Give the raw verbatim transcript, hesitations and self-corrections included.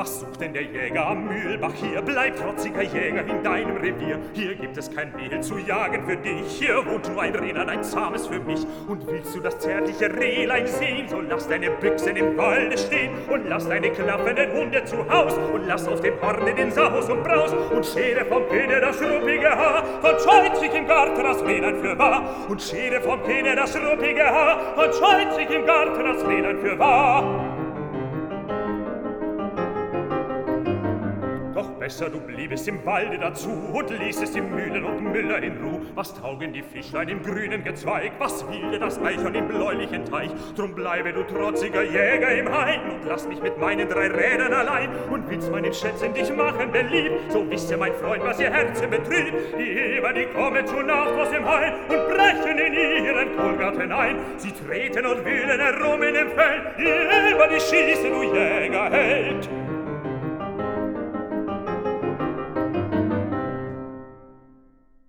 Was sucht denn der Jäger am Mühlbach hier? Bleib, trotziger Jäger, in deinem Revier. Hier gibt es kein Mehl zu jagen für dich. Hier wohnt nur ein Rehlein, ein zahmes für mich. Und willst du das zärtliche Rehlein sehen, so lass deine Büchsen im Walde stehen und lass deine klaffenden Hunde zu Haus und lass auf dem Horne den Saus und Braus und schere vom Kähne das schruppige Haar. Und scheut sich im Garten das Rehlein für wahr und schere vom Kähne das schruppige Haar und scheut sich im Garten das Rehlein für wahr. Doch besser du bliebest im Walde dazu und ließest die Mühlen und Müller in Ruh. Was taugen die Fischlein im grünen Gezweig? Was will dir das Eichhorn im bläulichen Teich? Drum bleibe du trotziger Jäger im Hain und lass mich mit meinen drei Rädern allein. Und willst meinen Schätzen dich machen beliebt, so wisst ihr, mein Freund, was ihr Herzen betrübt. Die Eber, die kommen zu Nacht aus dem Hain und brechen in ihren Kohlgarten ein. Sie treten und wühlen herum in dem Feld, die Eber, die schießen, du Jägerheld.